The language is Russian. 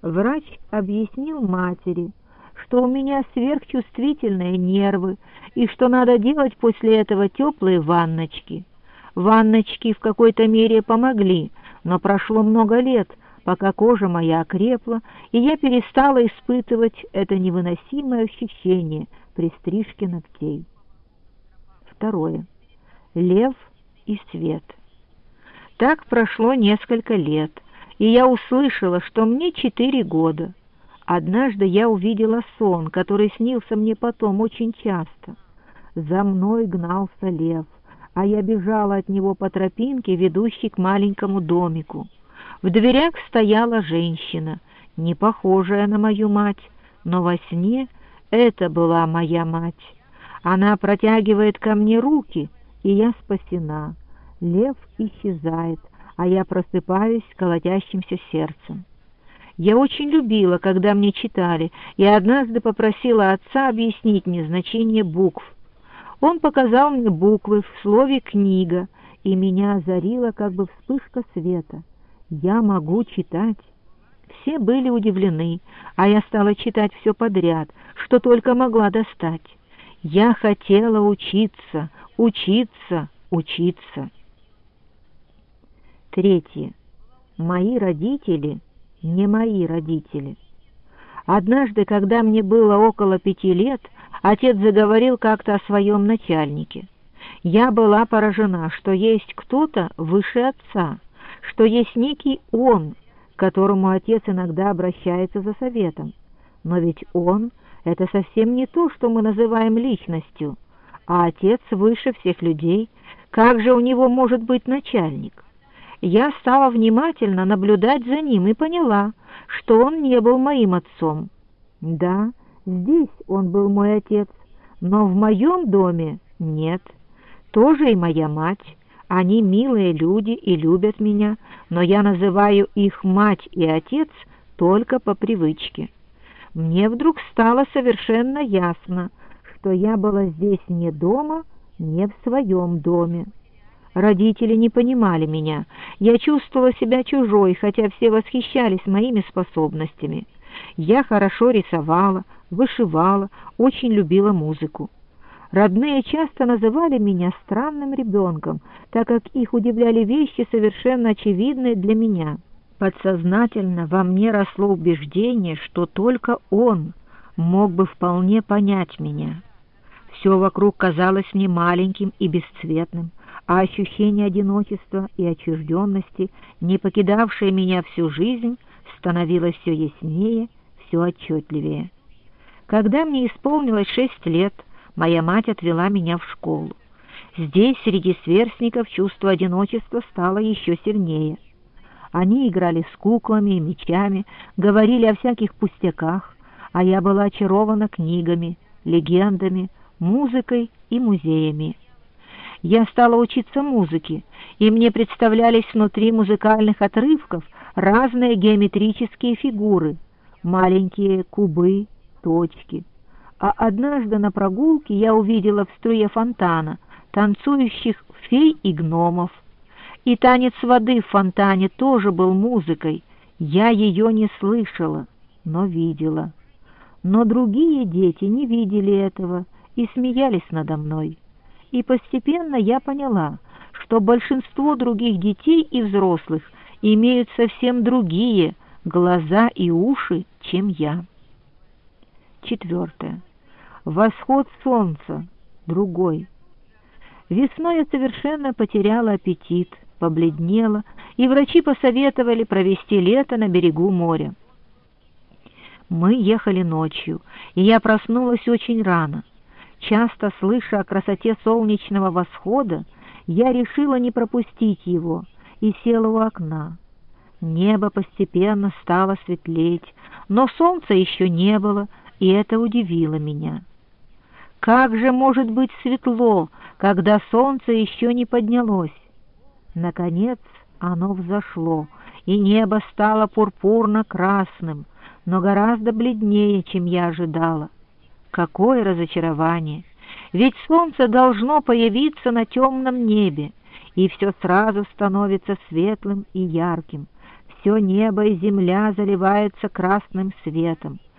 Врач объяснил матери, что у меня сверхчувствительные нервы и что надо делать после этого теплые ванночки. Ванночки в какой-то мере помогли, но прошло много лет, пока кожа моя окрепла, и я перестала испытывать это невыносимое ощущение при стрижке ногтей. Второе. Лев и свет. Так прошло несколько лет, и я услышала, что мне 4 года. Однажды я увидела сон, который снился мне потом очень часто. За мной гнался лев, а я бежала от него по тропинке, ведущей к маленькому домику. В дверях стояла женщина, не похожая на мою мать, но во сне это была моя мать. Она протягивает ко мне руки, и я спасена. Лев исчезает, а я просыпаюсь с колотящимся сердцем. Я очень любила, когда мне читали, и однажды попросила отца объяснить мне значение букв. Он показал мне буквы в слове «книга», и меня озарила как бы вспышка света. Я могу читать. Все были удивлены, а я стала читать все подряд, что только могла достать. Я хотела учиться, учиться, учиться. Третье. Мои родители не мои родители. Однажды, когда мне было около 5 лет, отец заговорил как-то о своем начальнике. Я была поражена, что есть кто-то выше отца, что есть некий он, к которому отец иногда обращается за советом. Но ведь он — это совсем не то, что мы называем личностью, а отец выше всех людей. Как же у него может быть начальник? Я стала внимательно наблюдать за ним и поняла, что он не был моим отцом. Да, здесь он был мой отец, но в моем доме нет. Тоже и моя мать. Они милые люди и любят меня, но я называю их мать и отец только по привычке. Мне вдруг стало совершенно ясно, что я была здесь не дома, не в своем доме. Родители не понимали меня. Я чувствовала себя чужой, хотя все восхищались моими способностями. Я хорошо рисовала, вышивала, очень любила музыку. Родные часто называли меня странным ребенком, так как их удивляли вещи, совершенно очевидные для меня. Подсознательно во мне росло убеждение, что только он мог бы вполне понять меня. Все вокруг казалось мне маленьким и бесцветным, а ощущение одиночества и отчужденности, не покидавшее меня всю жизнь, становилось все яснее, все отчетливее. Когда мне исполнилось 6 лет, моя мать отвела меня в школу. Здесь, среди сверстников, чувство одиночества стало еще сильнее. Они играли с куклами и мячами, говорили о всяких пустяках, а я была очарована книгами, легендами, музыкой и музеями. Я стала учиться музыке, и мне представлялись внутри музыкальных отрывков разные геометрические фигуры, маленькие кубы, точки. А однажды на прогулке я увидела в струе фонтана танцующих фей и гномов. И танец воды в фонтане тоже был музыкой. Я ее не слышала, но видела. Но другие дети не видели этого и смеялись надо мной. И постепенно я поняла, что большинство других детей и взрослых имеют совсем другие глаза и уши, чем я. 4. Восход солнца. Другой. Весной я совершенно потеряла аппетит, побледнела, и врачи посоветовали провести лето на берегу моря. Мы ехали ночью, и я проснулась очень рано. Часто слыша о красоте солнечного восхода, я решила не пропустить его и села у окна. Небо постепенно стало светлеть, но солнца еще не было, и это удивило меня. Как же может быть светло, когда солнце еще не поднялось? Наконец оно взошло, и небо стало пурпурно-красным, но гораздо бледнее, чем я ожидала. Какое разочарование! Ведь солнце должно появиться на темном небе, и все сразу становится светлым и ярким. Все небо и земля заливаются красным светом.